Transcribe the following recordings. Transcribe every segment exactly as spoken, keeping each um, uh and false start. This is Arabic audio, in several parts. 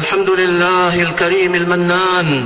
الحمد لله الكريم المنان،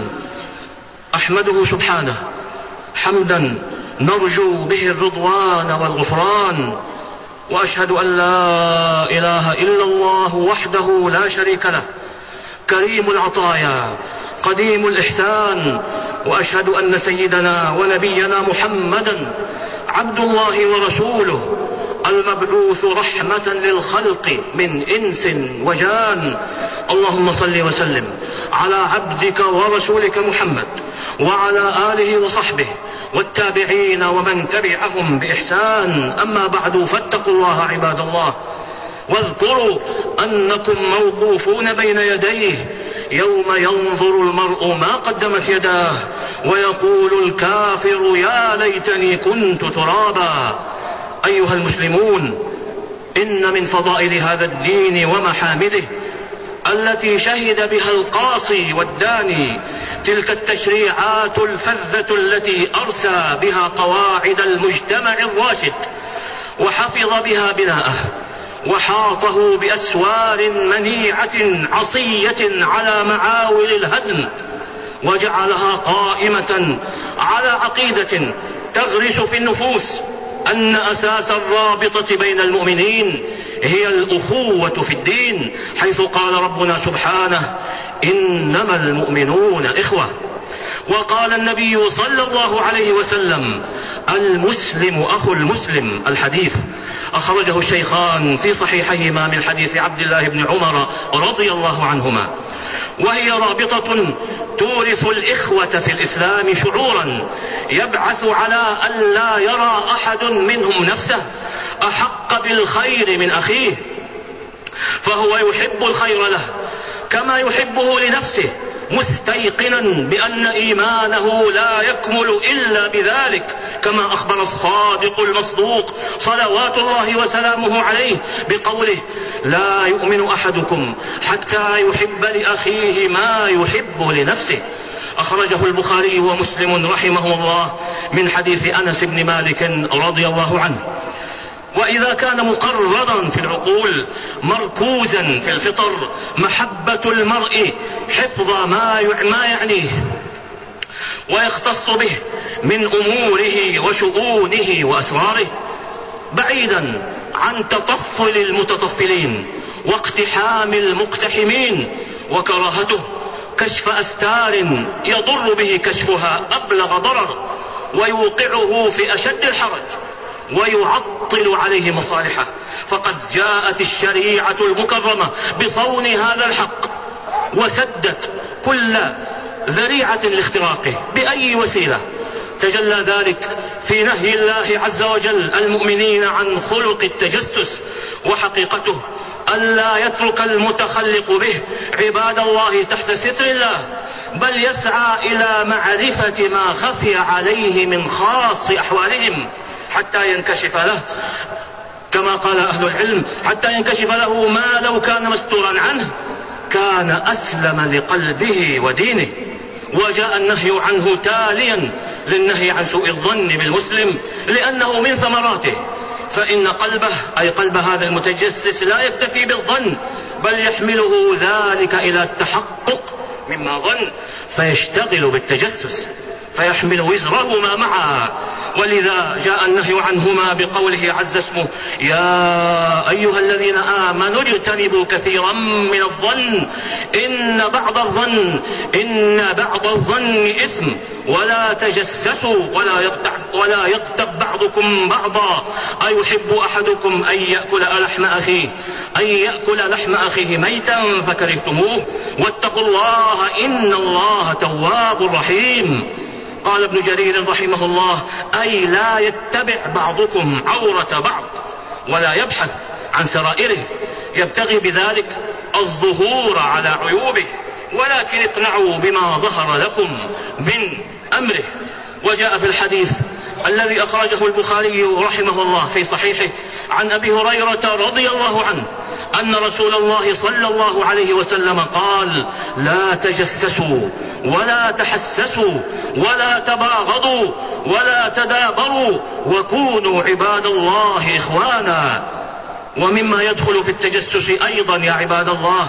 أحمده سبحانه حمدا نرجو به الرضوان والغفران، وأشهد أن لا إله إلا الله وحده لا شريك له كريم العطايا قديم الإحسان، وأشهد أن سيدنا ونبينا محمدا عبد الله ورسوله المبعوث رحمة للخلق من إنس وجان. اللهم صل وسلم على عبدك ورسولك محمد وعلى آله وصحبه والتابعين ومن تبعهم بإحسان. أما بعد، فاتقوا الله عباد الله، واذكروا أنكم موقوفون بين يديه يوم ينظر المرء ما قدمت يداه ويقول الكافر يا ليتني كنت ترابا. أيها المسلمون، إن من فضائل هذا الدين ومحامده التي شهد بها القاصي والداني تلك التشريعات الفذة التي أرسى بها قواعد المجتمع الراشد، وحفظ بها بناءه، وحاطه بأسوار منيعة عصية على معاول الهدم، وجعلها قائمة على عقيدة تغرس في النفوس أن أساس الرابطة بين المؤمنين هي الأخوة في الدين، حيث قال ربنا سبحانه إنما المؤمنون إخوة. وقال النبي صلى الله عليه وسلم المسلم أخو المسلم، الحديث أخرجه الشيخان في صحيحيهما من حديث عبد الله بن عمر رضي الله عنهما. وهي رابطة تورث الإخوة في الإسلام شعورا يبعث على أن لا يرى أحد منهم نفسه أحق بالخير من أخيه، فهو يحب الخير له كما يحبه لنفسه، مستيقنا بأن إيمانه لا يكمل إلا بذلك، كما أخبر الصادق المصدوق صلوات الله وسلامه عليه بقوله لا يؤمن أحدكم حتى يحب لأخيه ما يحب لنفسه. أخرجه البخاري ومسلم رحمه الله من حديث أنس بن مالك رضي الله عنه. وإذا كان مقررا في العقول مركوزا في الفطر محبة المرء حفظ ما يعنيه ويختص به من أموره وشؤونه وأسراره، بعيدا عن تطفل المتطفلين واقتحام المقتحمين، وكراهته كشف أستار يضر به كشفها أبلغ ضرر ويوقعه في أشد الحرج ويعطل عليه مصالحه. فقد جاءت الشريعة المكرمة بصون هذا الحق وسدت كل ذريعة لاختراقه بأي وسيلة. تجلى ذلك في نهي الله عز وجل المؤمنين عن خلق التجسس، وحقيقته ألا يترك المتخلق به عباد الله تحت ستر الله، بل يسعى إلى معرفة ما خفي عليه من خاص أحوالهم حتى ينكشف له، كما قال أهل العلم حتى ينكشف له ما لو كان مستورا عنه كان أسلم لقلبه ودينه. وجاء النهي عنه تاليا للنهي عن سوء الظن بالمسلم، لأنه من ثمراته، فإن قلبه أي قلب هذا المتجسس لا يكتفي بالظن، بل يحمله ذلك إلى التحقق مما ظن فيشتغل بالتجسس فيحمل وزرهما معا. ولذا جاء النهي عنهما بقوله عز اسمه يا أيها الذين آمنوا اجتنبوا كثيرا من الظن إن بعض الظن إن بعض الظن إثم ولا تجسسوا ولا يغتب, ولا يغتب بعضكم بعضا أيحب أحدكم أن يأكل لحم أخيه أن يأكل لحم أخيه ميتا فكرهتموه واتقوا الله إن الله تواب رحيم. قال ابن جرير رحمه الله أي لا يتبع بعضكم عورة بعض ولا يبحث عن سرائره، يبتغي بذلك الظهور على عيوبه، ولكن اقنعوا بما ظهر لكم من أمره. وجاء في الحديث الذي أخرجه البخاري رحمه الله في صحيحه عن أبي هريرة رضي الله عنه أن رسول الله صلى الله عليه وسلم قال لا تجسسوا ولا تحسسوا ولا تباغضوا ولا تدابروا وكونوا عباد الله إخوانا. ومما يدخل في التجسس أيضا يا عباد الله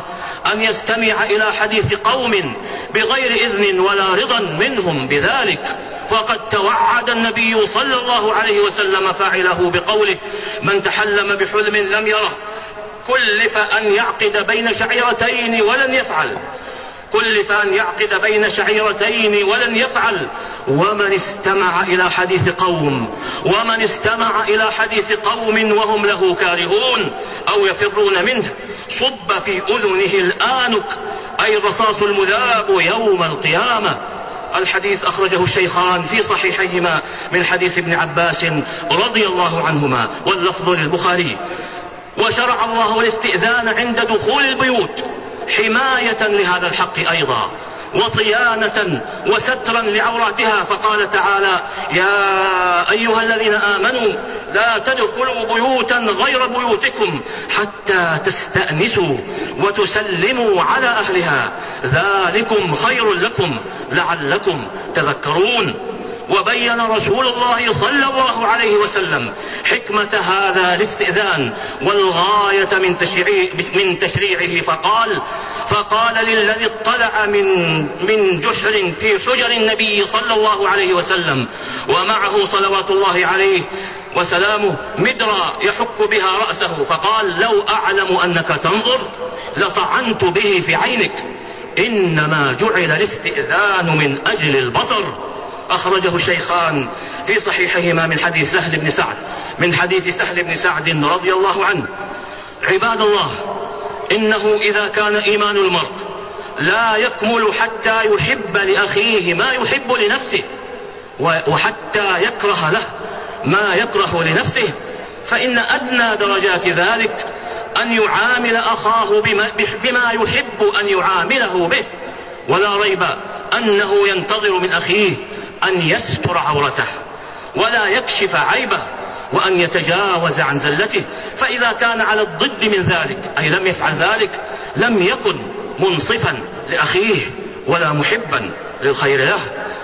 أن يستمع إلى حديث قوم بغير إذن ولا رضا منهم بذلك، فقد توعد النبي صلى الله عليه وسلم فاعله بقوله: من تحلم بحلم لم يره كلف أن يعقد بين شعيرتين ولن يفعل كلف أن يعقد بين شعيرتين ولن يفعل ومن استمع إلى حديث قوم ومن استمع إلى حديث قوم وهم له كارهون أو يفرون منه صب في أذنه الآنك، أي الرصاص المذاب يوم القيامة. الحديث أخرجه الشيخان في صحيحيهما من حديث ابن عباس رضي الله عنهما، واللفظ للبخاري. وشرع الله الاستئذان عند دخول البيوت حماية لهذا الحق أيضا، وصيانة وسترا لعوراتها، فقال تعالى: يا أيها الذين آمنوا لا تدخلوا بيوتا غير بيوتكم حتى تستأنسوا وتسلموا على أهلها ذلكم خير لكم لعلكم تذكرون. وبين رسول الله صلى الله عليه وسلم حكمة هذا الاستئذان والغاية من تشريع من تشريعه، فقال فقال للذي اطلع من من جحر في حجر النبي صلى الله عليه وسلم ومعه صلوات الله عليه وسلامه مدرا يحك بها رأسه، فقال: لو أعلم أنك تنظر لطعنت به في عينك، إنما جعل الاستئذان من أجل البصر. أخرجه الشيخان في صحيحهما من حديث سهل بن سعد من حديث سهل بن سعد رضي الله عنه. عباد الله، إنه إذا كان إيمان المرء لا يكمل حتى يحب لأخيه ما يحب لنفسه وحتى يكره له ما يكره لنفسه، فإن أدنى درجات ذلك أن يعامل أخاه بما, بما يحب أن يعامله به. ولا ريب أنه ينتظر من أخيه أن يستر عورته ولا يكشف عيبه وأن يتجاوز عن زلته، فإذا كان على الضد من ذلك أي لم يفعل ذلك لم يكن منصفا لأخيه ولا محبا للخير له،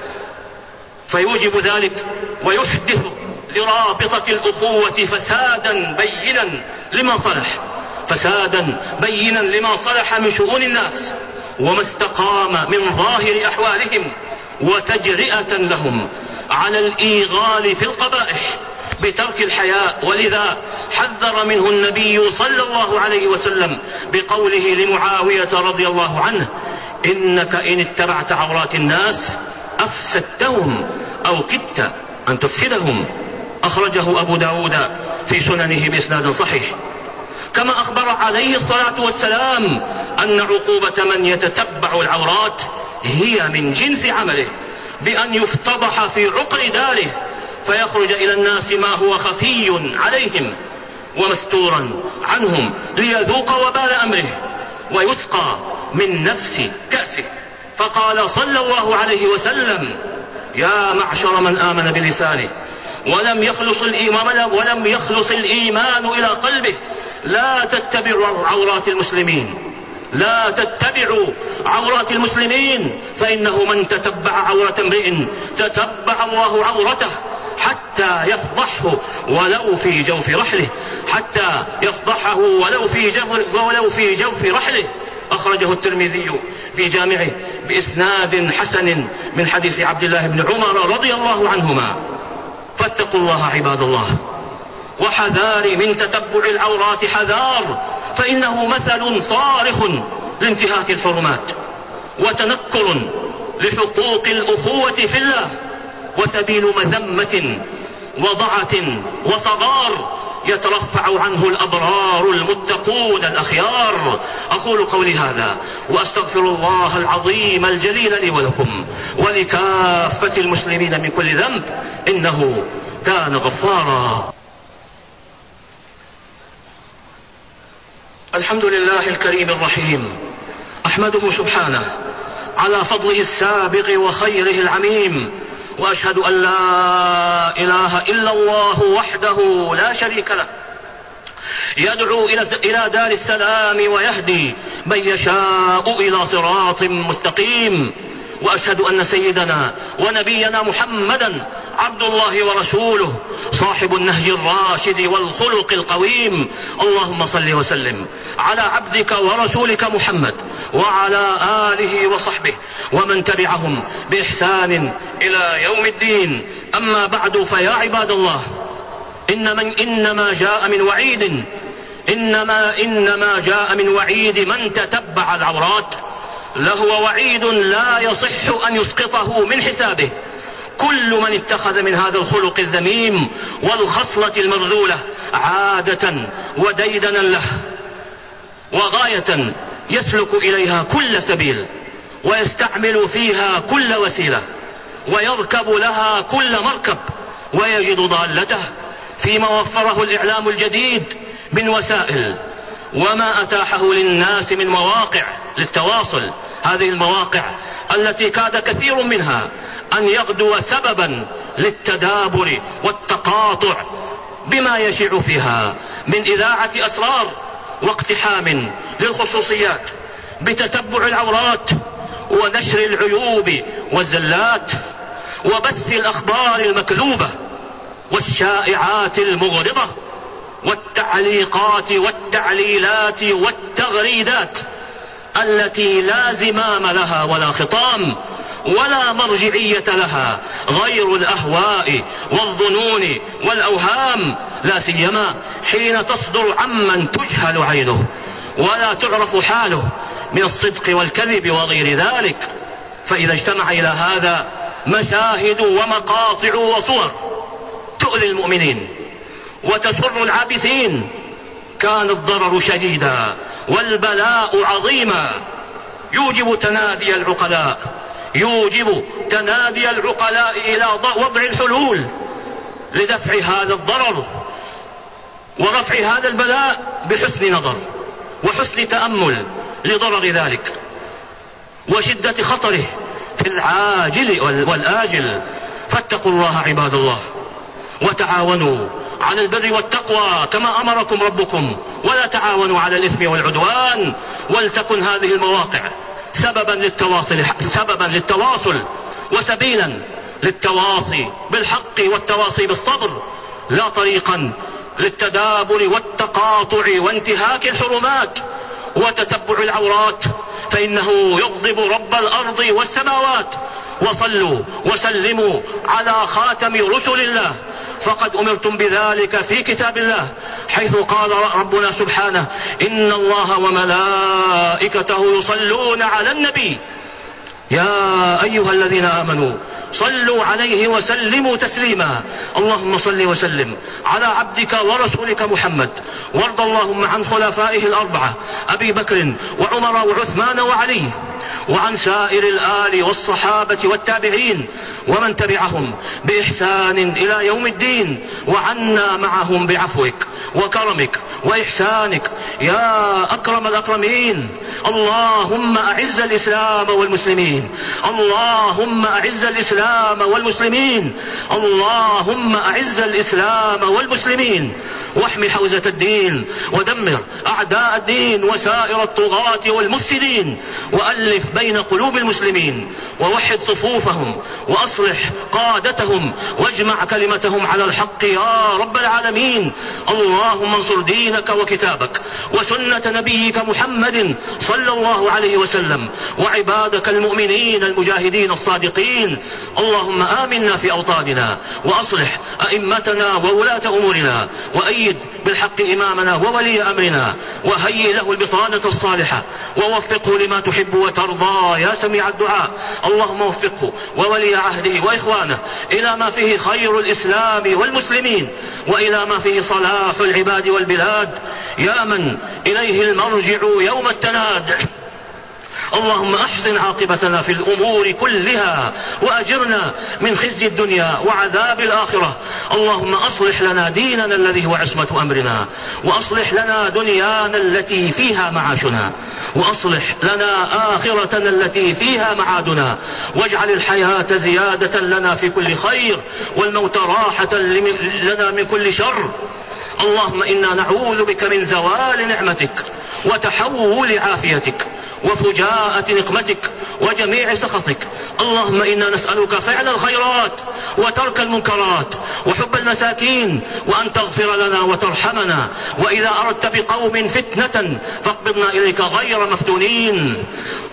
فيوجب ذلك ويحدث لرابطة الأخوة فسادا بينا لما صلح فسادا بينا لما صلح من شؤون الناس وما استقام من ظاهر أحوالهم، وتجرئة لهم على الإيغال في القبائح بترك الحياء. ولذا حذر منه النبي صلى الله عليه وسلم بقوله لمعاوية رضي الله عنه: إنك إن اتبعت عورات الناس أفسدتهم أو كدت أن تفسدهم. أخرجه أبو داود في سننه بإسناد صحيح. كما أخبر عليه الصلاة والسلام أن عقوبة من يتتبع العورات هي من جنس عمله، بأن يفتضح في عقر داره فيخرج إلى الناس ما هو خفي عليهم ومستورا عنهم ليذوق وبال أمره ويسقى من نفس كأسه. فقال صلى الله عليه وسلم: يا معشر من آمن بلسانه ولم يخلص الإيمان ولم يخلص الإيمان إلى قلبه لا تتبعوا عورات المسلمين لا تتبعوا عورات المسلمين فإنه من تتبع عورة امرئ تتبع الله عورته حتى يفضحه ولو في جوف رحله حتى يفضحه ولو في جوف ولو في جوف رحله. أخرجه الترمذي في جامعه بإسناد حسن من حديث عبد الله بن عمر رضي الله عنهما. فاتقوا الله عباد الله، وحذار من تتبع العورات حذار، فإنه مثل صارخ لانتهاك الحرمات وتنكر لحقوق الأخوة في الله، وسبيل مذمة وضعة وصغار يترفع عنه الأبرار المتقون الأخيار. أقول قولي هذا وأستغفر الله العظيم الجليل لي ولكم ولكافة المسلمين من كل ذنب، إنه كان غفارا. الحمد لله الكريم الرحيم، أحمده سبحانه على فضله السابق وخيره العميم، وأشهد أن لا إله إلا الله وحده لا شريك له، يدعو إلى دار السلام ويهدي من يشاء إلى صراط مستقيم. وأشهد أن سيدنا ونبينا محمدا عبد الله ورسوله صاحب النهج الراشد والخلق القويم. اللهم صل وسلم على عبدك ورسولك محمد وعلى آله وصحبه ومن تبعهم بإحسان إلى يوم الدين. أما بعد، فيا عباد الله، إن من إنما جاء من وعيد إنما إنما جاء من وعيد من تتبع العورات لهو وعيد لا يصح أن يسقطه من حسابه. كل من اتخذ من هذا الخلق الذميم والخصلة المرذولة عادة وديدنا له وغاية يسلك إليها كل سبيل ويستعمل فيها كل وسيلة ويركب لها كل مركب، ويجد ضالته فيما وفره الإعلام الجديد من وسائل وما أتاحه للناس من مواقع للتواصل. هذه المواقع التي كاد كثير منها أن يغدو سببا للتدابر والتقاطع بما يشيع فيها من إذاعة أسرار واقتحام للخصوصيات بتتبع العورات ونشر العيوب والزلات وبث الأخبار المكذوبة والشائعات المغرضة والتعليقات والتعليلات والتغريدات التي لا زمام لها ولا خطام ولا مرجعية لها غير الأهواء والظنون والأوهام، لا سيما حين تصدر عمن تجهل عينه ولا تعرف حاله من الصدق والكذب وغير ذلك. فإذا اجتمع إلى هذا مشاهد ومقاطع وصور تؤذي المؤمنين وتسر العابثين كان الضرر شديدا والبلاء عظيما، يوجب تنادي العقلاء يوجب تنادي العقلاء إلى وضع الحلول لدفع هذا الضرر ورفع هذا البلاء بحسن نظر وحسن تأمل لضرر ذلك وشدة خطره في العاجل والآجل. فاتقوا الله عباد الله وتعاونوا على البر والتقوى كما أمركم ربكم، ولا تعاونوا على الإثم والعدوان. ولتكن هذه المواقع سببا للتواصل سببا للتواصل وسبيلا للتواصي بالحق والتواصي بالصبر، لا طريقا للتدابر والتقاطع وانتهاك الحرمات وتتبع العورات، فإنه يغضب رب الأرض والسماوات. وصلوا وسلموا على خاتم رسل الله، فقد أمرتم بذلك في كتاب الله، حيث قال ربنا سبحانه: إن الله وملائكته يصلون على النبي يا أيها الذين آمنوا صلوا عليه وسلموا تسليما. اللهم صل وسلم على عبدك ورسولك محمد، وارض اللهم عن خلفائه الأربعة أبي بكر وعمر وعثمان وعلي، وعن سائر الآل والصحابة والتابعين ومن تبعهم بإحسان إلى يوم الدين، وعنا معهم بعفوك وكرمك وإحسانك يا أكرم الأكرمين. اللهم أعز الإسلام والمسلمين اللهم أعز الإسلام والمسلمين اللهم أعز الإسلام والمسلمين واحمي حوزة الدين ودمر أعداء الدين وسائر الطغاة والمفسدين، وألف بين قلوب المسلمين ووحد صفوفهم وأصلح قادتهم واجمع كلمتهم على الحق يا رب العالمين. اللهم انصر دينك وكتابك وسنة نبيك محمد صلى الله عليه وسلم وعبادك المؤمنين المجاهدين الصادقين. اللهم آمنا في أوطاننا وأصلح أئمتنا وولاة أمورنا، وأيد بالحق إمامنا وولي أمرنا، وهيئ له البطانة الصالحة ووفقه لما تحب وترضى يا سميع الدعاء. اللهم وفقه وولي عهده وإخوانه إلى ما فيه خير الإسلام والمسلمين وإلى ما فيه صلاح العباد والبلاد، يا من إليه المرجع يوم التناد. اللهم أحسن عاقبتنا في الأمور كلها وأجرنا من خزي الدنيا وعذاب الآخرة. اللهم أصلح لنا ديننا الذي هو عصمة أمرنا، وأصلح لنا دنيانا التي فيها معاشنا، وأصلح لنا آخرتنا التي فيها معادنا، واجعل الحياة زيادة لنا في كل خير والموت راحة لنا من كل شر. اللهم إنا نعوذ بك من زوال نعمتك وتحول عافيتك وفجاءة نقمتك وجميع سخطك. اللهم إنا نسألك فعل الخيرات وترك المنكرات وحب المساكين، وأن تغفر لنا وترحمنا، وإذا أردت بقوم فتنة فاقبضنا إليك غير مفتونين.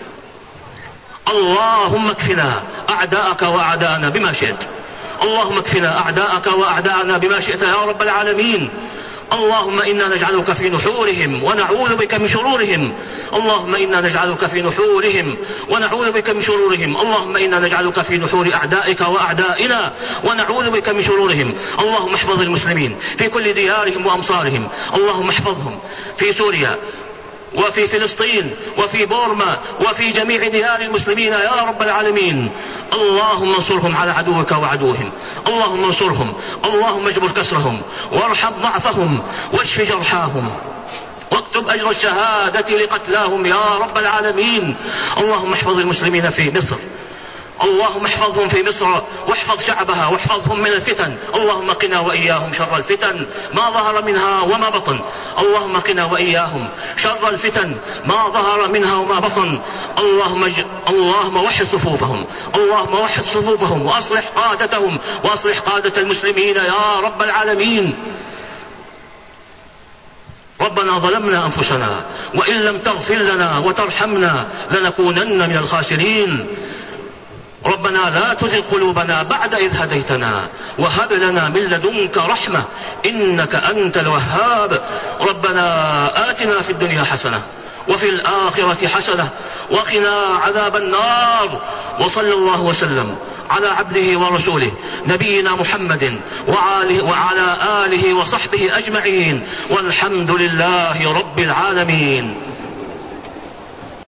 اللهم اكفنا أعداءك وأعداءنا بما شئت. اللهم اكفنا أعداءك وأعداءنا بما شئت يا رب العالمين. اللهم إنا نجعلك في نحورهم ونعوذ بك من شرورهم. اللهم إنا نجعلك في نحورهم ونعوذ بك من شرورهم. اللهم إنا نجعلك في نحور أعدائك وأعدائنا ونعوذ بك من شرورهم. اللهم احفظ المسلمين في كل ديارهم وأمصارهم. اللهم احفظهم في سوريا وفي فلسطين وفي بورما وفي جميع ديار المسلمين يا رب العالمين. اللهم انصرهم على عدوك وعدوهم. اللهم انصرهم. اللهم اجبر كسرهم وارحم ضعفهم واشف جرحاهم واكتب أجر الشهادة لقتلاهم يا رب العالمين. اللهم احفظ المسلمين في مصر. اللهم احفظهم في مصر واحفظ شعبها واحفظهم من الفتن. اللهم قنا وإياهم شر الفتن ما ظهر منها وما بطن. اللهم قنا وإياهم شر الفتن ما ظهر منها وما بطن. اللهم ج... اللهم وحد صفوفهم. اللهم وحد صفوفهم وأصلح قادتهم وأصلح قادة المسلمين يا رب العالمين. ربنا ظلمنا أنفسنا وإن لم تغفر لنا وترحمنا لنكونن من الخاسرين. ربنا لا تزغ قلوبنا بعد إذ هديتنا وهب لنا من لدنك رحمة إنك أنت الوهاب. ربنا آتنا في الدنيا حسنة وفي الآخرة حسنة وقنا عذاب النار. وصلى الله وسلم على عبده ورسوله نبينا محمد وعلى آله وصحبه أجمعين، والحمد لله رب العالمين.